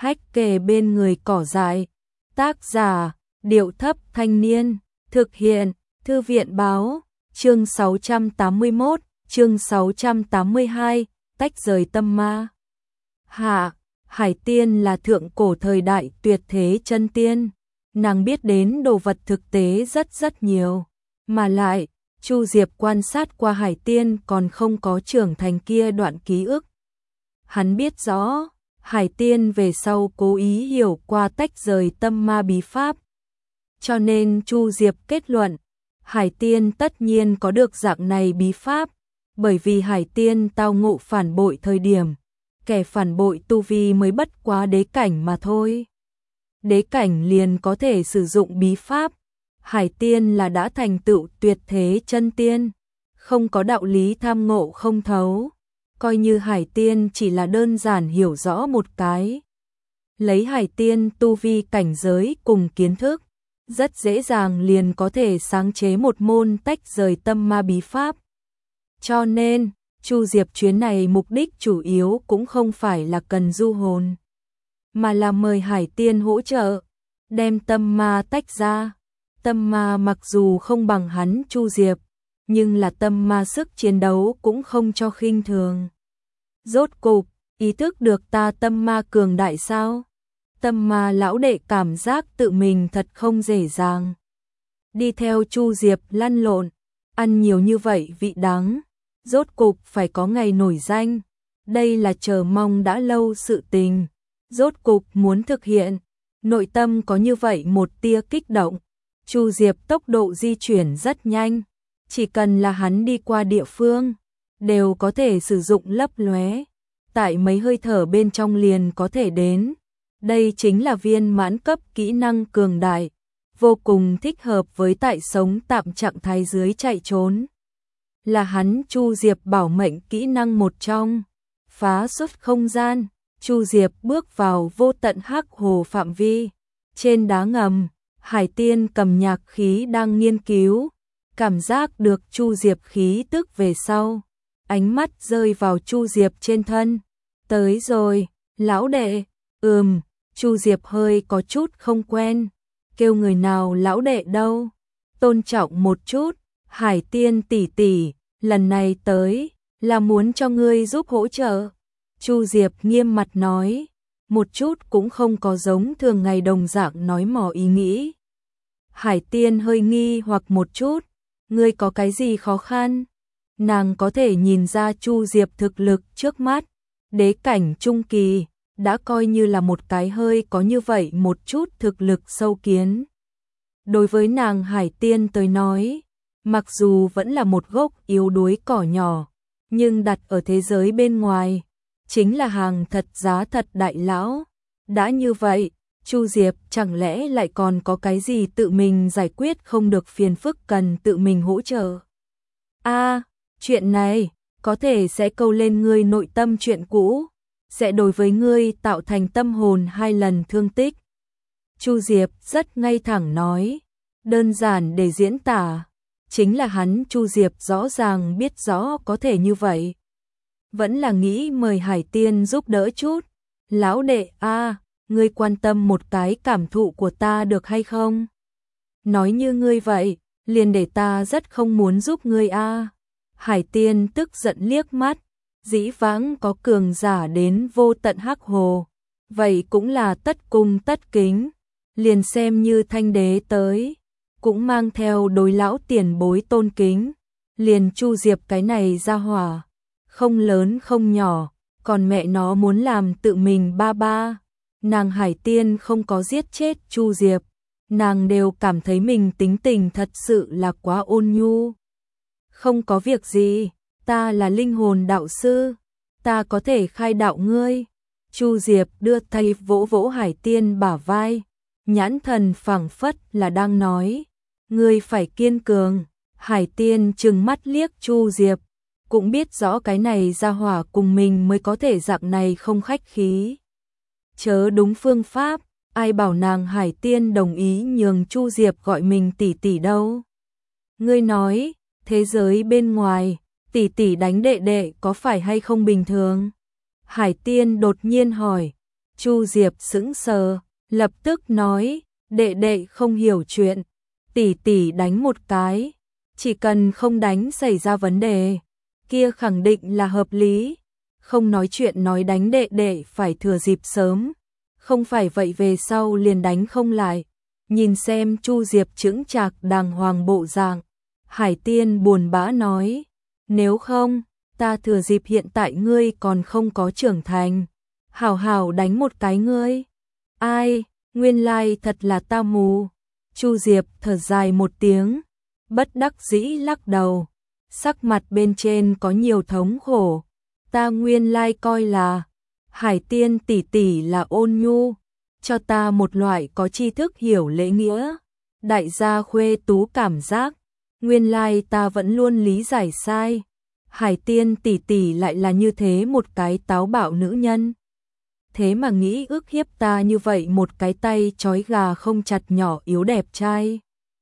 hách kề bên người cỏ dại. Tác giả, Điệu Thấp Thanh Niên. Thực hiện, Thư viện Báo. Chương 681, chương 682, tách rời tâm ma. Hạ, Hải Tiên là thượng cổ thời đại tuyệt thế chân tiên. Nàng biết đến đồ vật thực tế rất nhiều. Mà lại, Chu Diệp quan sát qua Hải Tiên còn không có trưởng thành kia đoạn ký ức. Hắn biết rõ, Hải Tiên về sau cố ý hiểu qua tách rời tâm ma bí pháp. Cho nên Chu Diệp kết luận, Hải Tiên tất nhiên có được dạng này bí pháp, bởi vì Hải Tiên tao ngộ phản bội thời điểm, kẻ phản bội tu vi mới bất quá đế cảnh mà thôi. Đế cảnh liền có thể sử dụng bí pháp, Hải Tiên là đã thành tựu tuyệt thế chân tiên, không có đạo lý tham ngộ không thấu, coi như Hải Tiên chỉ là đơn giản hiểu rõ một cái. Lấy Hải Tiên tu vi cảnh giới cùng kiến thức, rất dễ dàng liền có thể sáng chế một môn tách rời tâm ma bí pháp. Cho nên, Chu Diệp chuyến này mục đích chủ yếu cũng không phải là cần du hồn, mà là mời Hải Tiên hỗ trợ, đem tâm ma tách ra. Tâm ma mặc dù không bằng hắn Chu Diệp, nhưng là tâm ma sức chiến đấu cũng không cho khinh thường. Rốt cục, ý thức được ta tâm ma cường đại sao? Tâm ma lão đệ cảm giác tự mình thật không dễ dàng. Đi theo Chu Diệp lăn lộn, ăn nhiều như vậy vị đắng, rốt cục phải có ngày nổi danh. Đây là chờ mong đã lâu sự tình, rốt cục muốn thực hiện. Nội tâm có như vậy một tia kích động. Chu Diệp tốc độ di chuyển rất nhanh, chỉ cần là hắn đi qua địa phương, đều có thể sử dụng lấp lóe, tại mấy hơi thở bên trong liền có thể đến. Đây chính là viên mãn cấp kỹ năng cường đại, vô cùng thích hợp với tại sống tạm trạng thái dưới chạy trốn. Là hắn Chu Diệp bảo mệnh kỹ năng một trong. Phá xuất không gian, Chu Diệp bước vào vô tận hắc hồ phạm vi. Trên đá ngầm, Hải Tiên cầm nhạc khí đang nghiên cứu, cảm giác được Chu Diệp khí tức về sau, ánh mắt rơi vào Chu Diệp trên thân. Tới rồi, lão đệ. Chu Diệp hơi có chút không quen, kêu người nào lão đệ đâu, tôn trọng một chút. Hải Tiên tỷ tỷ, lần này tới là muốn cho ngươi giúp hỗ trợ. Chu Diệp nghiêm mặt nói, một chút cũng không có giống thường ngày đồng dạng nói mò ý nghĩ. Hải Tiên hơi nghi hoặc một chút, ngươi có cái gì khó khăn? Nàng có thể nhìn ra Chu Diệp thực lực trước mắt, đế cảnh trung kỳ, đã coi như là một cái hơi có như vậy một chút thực lực sâu kiến. Đối với nàng Hải Tiên tới nói, mặc dù vẫn là một gốc yếu đuối cỏ nhỏ, nhưng đặt ở thế giới bên ngoài, chính là hàng thật giá thật đại lão. Đã như vậy, Chu Diệp chẳng lẽ lại còn có cái gì tự mình giải quyết không được phiền phức cần tự mình hỗ trợ? Chuyện này có thể sẽ câu lên ngươi nội tâm chuyện cũ, sẽ đối với ngươi tạo thành tâm hồn 2 lần thương tích. Chu Diệp rất ngay thẳng nói, đơn giản để diễn tả, chính là hắn Chu Diệp rõ ràng biết rõ có thể như vậy. Vẫn là nghĩ mời Hải Tiên giúp đỡ chút. Lão đệ ngươi quan tâm một cái cảm thụ của ta được hay không? Nói như ngươi vậy, liền để ta rất không muốn giúp ngươi Hải Tiên tức giận liếc mắt, dĩ vãng có cường giả đến vô tận hắc hồ, vậy cũng là tất cung tất kính, liền xem như thanh đế tới, cũng mang theo đối lão tiền bối tôn kính. Liền Chu Diệp cái này ra hỏa, không lớn không nhỏ, còn mẹ nó muốn làm tự mình ba. Nàng Hải Tiên không có giết chết Chu Diệp, nàng đều cảm thấy mình tính tình thật sự là quá ôn nhu. Không có việc gì, ta là linh hồn đạo sư, ta có thể khai đạo ngươi. Chu Diệp đưa tay vỗ vỗ Hải Tiên bả vai, nhãn thần phảng phất là đang nói, ngươi phải kiên cường. Hải Tiên trừng mắt liếc Chu Diệp, cũng biết rõ cái này ra hỏa cùng mình mới có thể dạng này không khách khí. Chớ đúng phương pháp, ai bảo nàng Hải Tiên đồng ý nhường Chu Diệp gọi mình tỷ tỷ đâu. Ngươi nói, thế giới bên ngoài, tỷ tỷ đánh đệ đệ có phải hay không bình thường? Hải Tiên đột nhiên hỏi, Chu Diệp sững sờ, lập tức nói, đệ đệ không hiểu chuyện, tỷ tỷ đánh một cái, chỉ cần không đánh xảy ra vấn đề, kia khẳng định là hợp lý, không nói chuyện nói đánh đệ đệ phải thừa dịp sớm, không phải vậy về sau liền đánh không lại. Nhìn xem Chu Diệp chững chạc đàng hoàng bộ dạng, Hải Tiên buồn bã nói, nếu không, ta thừa dịp hiện tại ngươi còn không có trưởng thành, hảo hảo đánh một cái ngươi. Ai, nguyên lai thật là ta mù. Chu Diệp thở dài một tiếng, bất đắc dĩ lắc đầu, sắc mặt bên trên có nhiều thống khổ. Ta nguyên lai coi là Hải Tiên tỷ tỷ là ôn nhu, cho ta một loại có tri thức hiểu lễ nghĩa, đại gia khuê tú cảm giác, nguyên lai ta vẫn luôn lý giải sai. Hải Tiên tỷ tỷ lại là như thế một cái táo bạo nữ nhân. Thế mà nghĩ ức hiếp ta như vậy một cái tay trói gà không chặt nhỏ yếu đẹp trai.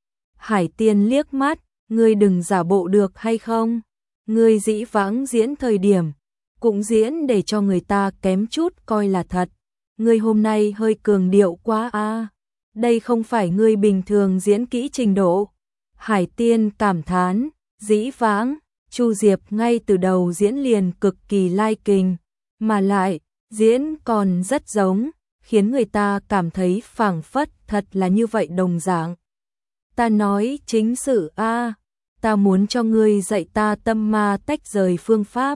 Hải Tiên liếc mắt, ngươi đừng giả bộ được hay không? Ngươi dĩ vãng diễn thời điểm, cũng diễn để cho người ta kém chút coi là thật. Ngươi hôm nay hơi cường điệu quá a. Đây không phải ngươi bình thường diễn kỹ trình độ. Hải Tiên cảm thán, dĩ vãng, Chu Diệp ngay từ đầu diễn liền cực kỳ lai kình, mà lại, diễn còn rất giống, khiến người ta cảm thấy phảng phất thật là như vậy đồng dạng. Ta nói chính sự a, ta muốn cho ngươi dạy ta tâm ma tách rời phương pháp.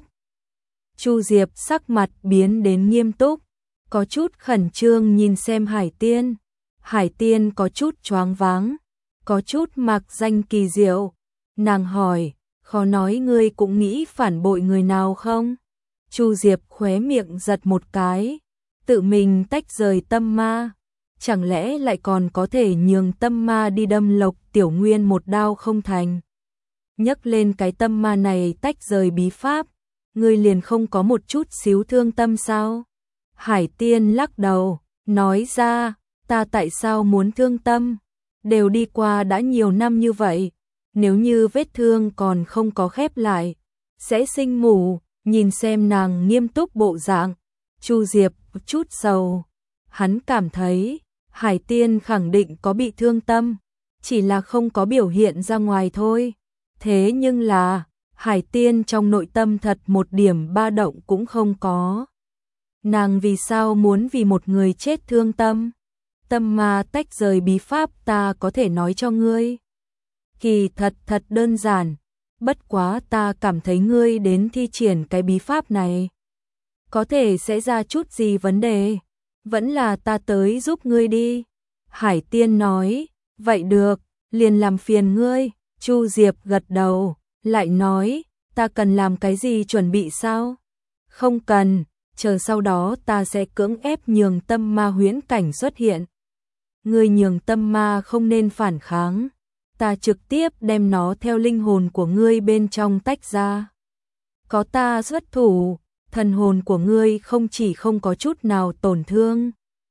Chu Diệp sắc mặt biến đến nghiêm túc, có chút khẩn trương nhìn xem Hải Tiên. Hải Tiên có chút choáng váng, có chút mạc danh kỳ diệu. Nàng hỏi, khó nói ngươi cũng nghĩ phản bội người nào không? Chu Diệp khóe miệng giật một cái, tự mình tách rời tâm ma, chẳng lẽ lại còn có thể nhường tâm ma đi đâm Lộc Tiểu Nguyên một đao không thành? Nhắc lên cái tâm ma này tách rời bí pháp, ngươi liền không có một chút xíu thương tâm sao? Hải Tiên lắc đầu, nói ra, ta tại sao muốn thương tâm? Đều đi qua đã nhiều năm như vậy, nếu như vết thương còn không có khép lại, sẽ sinh mủ. Nhìn xem nàng nghiêm túc bộ dạng, Chu Diệp chút sầu. Hắn cảm thấy, Hải Tiên khẳng định có bị thương tâm, chỉ là không có biểu hiện ra ngoài thôi. Thế nhưng là, Hải Tiên trong nội tâm thật một điểm ba động cũng không có. Nàng vì sao muốn vì một người chết thương tâm? Tâm ma tách rời bí pháp ta có thể nói cho ngươi. Kỳ thật đơn giản. Bất quá ta cảm thấy ngươi đến thi triển cái bí pháp này, có thể sẽ ra chút gì vấn đề, vẫn là ta tới giúp ngươi đi. Hải Tiên nói, vậy được, liền làm phiền ngươi. Chu Diệp gật đầu, lại nói, ta cần làm cái gì chuẩn bị sao? Không cần, chờ sau đó ta sẽ cưỡng ép nhường tâm ma huyễn cảnh xuất hiện. Ngươi nhường tâm ma không nên phản kháng. Ta trực tiếp đem nó theo linh hồn của ngươi bên trong tách ra. Có ta xuất thủ, thần hồn của ngươi không chỉ không có chút nào tổn thương,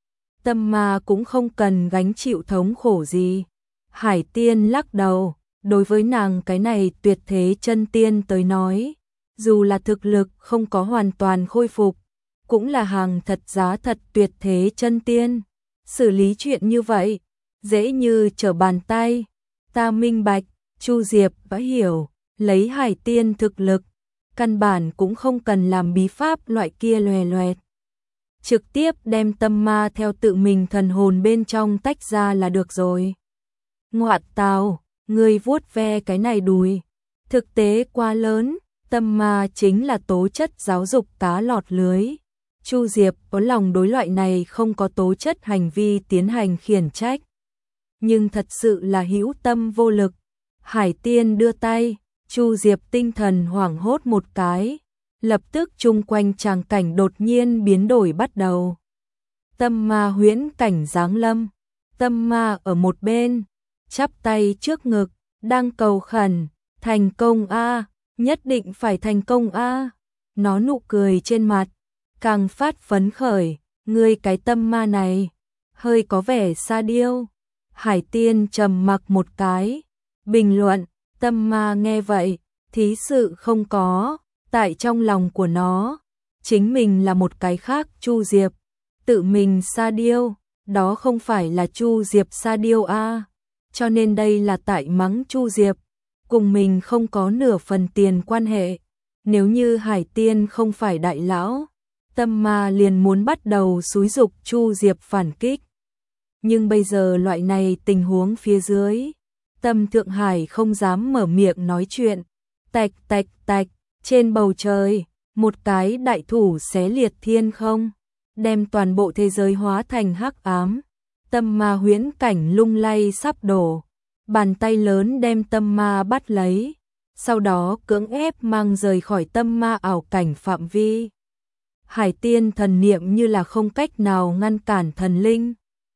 tâm ma cũng không cần gánh chịu thống khổ gì. Hải Tiên lắc đầu, đối với nàng cái này tuyệt thế chân tiên tới nói, dù là thực lực không có hoàn toàn khôi phục, cũng là hàng thật giá thật tuyệt thế chân tiên. Xử lý chuyện như vậy, dễ như trở bàn tay. Ta minh bạch, Chu Diệp đã hiểu, lấy Hải Tiên thực lực, căn bản cũng không cần làm bí pháp loại kia loè loẹt. Trực tiếp đem tâm ma theo tự mình thần hồn bên trong tách ra là được rồi. Ngoạn tào, ngươi vuốt ve cái này đùi. Thực tế quá lớn, tâm ma chính là tố chất giáo dục cá lọt lưới. Chu Diệp có lòng đối loại này không có tố chất hành vi tiến hành khiển trách. Nhưng thật sự là hữu tâm vô lực. Hải Tiên đưa tay, Chu Diệp tinh thần hoảng hốt một cái, lập tức chung quanh tràng cảnh đột nhiên biến đổi bắt đầu. Tâm ma huyễn cảnh giáng lâm, tâm ma ở một bên, chắp tay trước ngực, đang cầu khẩn, thành công a, nhất định phải thành công a. Nó nụ cười trên mặt, càng phát phấn khởi, ngươi cái tâm ma này, hơi có vẻ sa điêu. Hải Tiên trầm mặc một cái, bình luận, tâm ma nghe vậy, thí sự không có, tại trong lòng của nó, chính mình là một cái khác Chu Diệp, tự mình sa điêu, đó không phải là Chu Diệp sa điêu a, cho nên đây là tại mắng Chu Diệp, cùng mình không có nửa phần tiền quan hệ. Nếu như Hải Tiên không phải đại lão, Tâm Ma liền muốn bắt đầu xúi giục Chu Diệp phản kích. Nhưng bây giờ loại này tình huống phía dưới, Tâm Thượng Hải không dám mở miệng nói chuyện. Tạch tạch tạch, trên bầu trời, một cái đại thủ xé liệt thiên không, đem toàn bộ thế giới hóa thành hắc ám. Tâm ma huyễn cảnh lung lay sắp đổ, bàn tay lớn đem tâm ma bắt lấy, sau đó cưỡng ép mang rời khỏi tâm ma ảo cảnh phạm vi. Hải Tiên thần niệm như là không cách nào ngăn cản thần linh.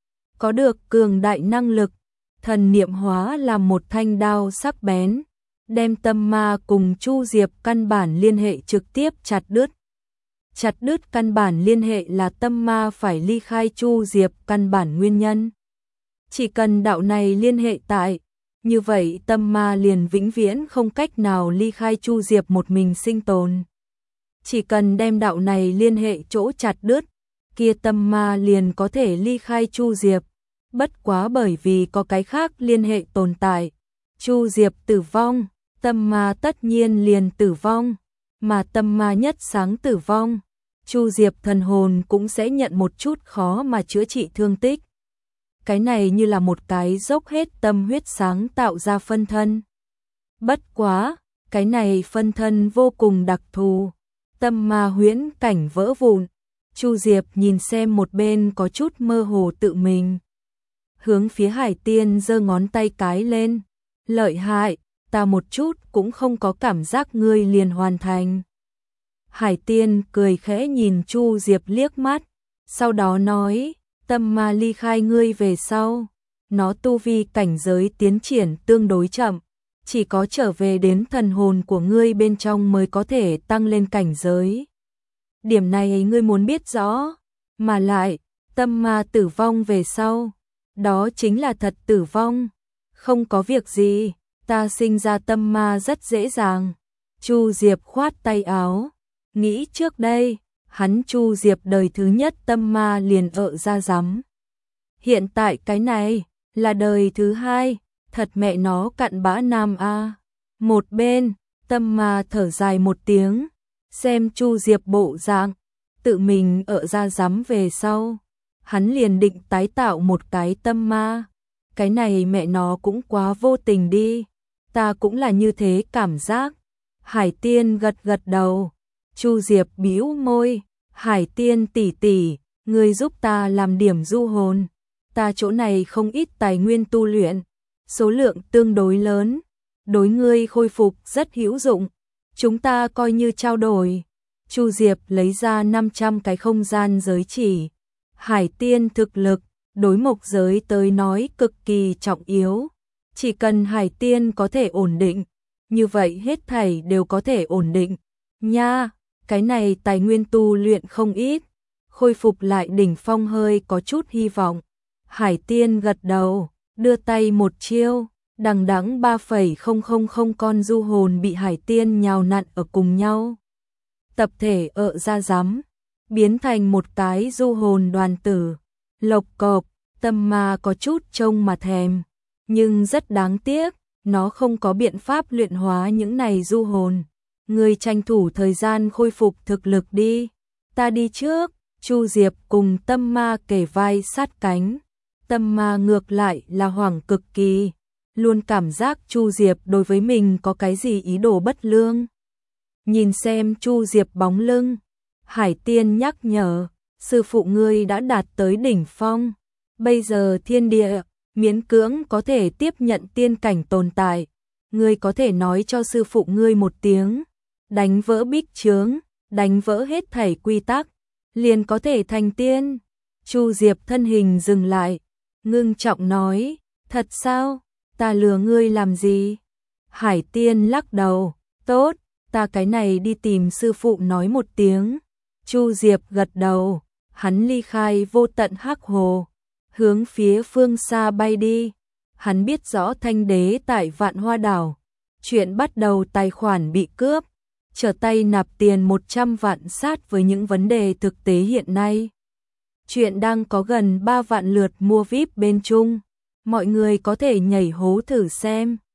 Có được cường đại năng lực, thần niệm hóa làm một thanh đao sắc bén, đem tâm ma cùng Chu Diệp căn bản liên hệ trực tiếp chặt đứt. Chặt đứt căn bản liên hệ là tâm ma phải ly khai Chu Diệp căn bản nguyên nhân. Chỉ cần đạo này liên hệ tại, như vậy tâm ma liền vĩnh viễn không cách nào ly khai Chu Diệp một mình sinh tồn. Chỉ cần đem đạo này liên hệ chỗ chặt đứt, kia tâm ma liền có thể ly khai Chu Diệp. Bất quá bởi vì có cái khác liên hệ tồn tại, Chu Diệp tử vong, tâm ma tất nhiên liền tử vong, mà tâm ma nhất sáng tử vong, Chu Diệp thần hồn cũng sẽ nhận một chút khó mà chữa trị thương tích. Cái này như là một cái dốc hết tâm huyết sáng tạo ra phân thân. Bất quá, cái này phân thân vô cùng đặc thù, tâm ma huyễn cảnh vỡ vụn. Chu Diệp nhìn xem một bên có chút mơ hồ tự mình. Hướng phía Hải Tiên giơ ngón tay cái lên. Lợi hại, ta một chút cũng không có cảm giác ngươi liền hoàn thành. Hải Tiên cười khẽ nhìn Chu Diệp liếc mắt, sau đó nói, tâm ma ly khai ngươi về sau, nó tu vi cảnh giới tiến triển tương đối chậm, chỉ có trở về đến thần hồn của ngươi bên trong mới có thể tăng lên cảnh giới. Điểm này ngươi muốn biết rõ, mà lại, tâm ma tử vong về sau, đó chính là thật tử vong, không có việc gì, ta sinh ra tâm ma rất dễ dàng. Chu Diệp khoát tay áo, nghĩ trước đây, hắn Chu Diệp đời thứ nhất tâm ma liền ợ ra rắm. Hiện tại cái này, là đời thứ hai, thật mẹ nó cặn bã nam a. Một bên, tâm ma thở dài một tiếng, xem Chu Diệp bộ dạng, tự mình ợ ra rắm về sau. Hắn liền định tái tạo một cái tâm ma. Cái này mẹ nó cũng quá vô tình đi. Ta cũng là như thế cảm giác. Hải Tiên gật gật đầu. Chu Diệp bĩu môi. Hải Tiên tỷ tỷ, ngươi giúp ta làm điểm du hồn. Ta chỗ này không ít tài nguyên tu luyện, số lượng tương đối lớn, đối ngươi khôi phục rất hữu dụng. Chúng ta coi như trao đổi. Chu Diệp lấy ra 500 cái không gian giới chỉ. Hải Tiên thực lực, đối mộc giới tới nói cực kỳ trọng yếu. Chỉ cần Hải Tiên có thể ổn định, như vậy hết thảy đều có thể ổn định. Nha, cái này tài nguyên tu luyện không ít, khôi phục lại đỉnh phong hơi có chút hy vọng. Hải Tiên gật đầu, đưa tay một chiêu, đằng đẵng 3,000 con du hồn bị Hải Tiên nhào nặn ở cùng nhau. Tập thể ợ ra rắm, biến thành một cái du hồn đoàn tử. Lộc cộp, tâm ma có chút trông mà thèm, nhưng rất đáng tiếc, nó không có biện pháp luyện hóa những này du hồn. Người tranh thủ thời gian khôi phục thực lực đi, ta đi trước. Chu Diệp cùng tâm ma kề vai sát cánh. Tâm ma ngược lại là hoảng cực kỳ, luôn cảm giác Chu Diệp đối với mình có cái gì ý đồ bất lương. Nhìn xem Chu Diệp bóng lưng, Hải Tiên nhắc nhở, sư phụ ngươi đã đạt tới đỉnh phong, bây giờ thiên địa miễn cưỡng có thể tiếp nhận tiên cảnh tồn tại, ngươi có thể nói cho sư phụ ngươi một tiếng, đánh vỡ bích chướng, đánh vỡ hết thảy quy tắc, liền có thể thành tiên. Chu Diệp thân hình dừng lại, ngưng trọng nói, thật sao, ta lừa ngươi làm gì? Hải Tiên lắc đầu, tốt, ta cái này đi tìm sư phụ nói một tiếng. Chu Diệp gật đầu, hắn ly khai vô tận hắc hồ, hướng phía phương xa bay đi. Hắn biết rõ Thanh Đế tại Vạn Hoa Đảo, chuyện bắt đầu tài khoản bị cướp, trở tay nạp tiền 100 vạn sát với những vấn đề thực tế hiện nay. Chuyện đang có gần 3 vạn lượt mua VIP bên Trung. Mọi người có thể nhảy hố thử xem.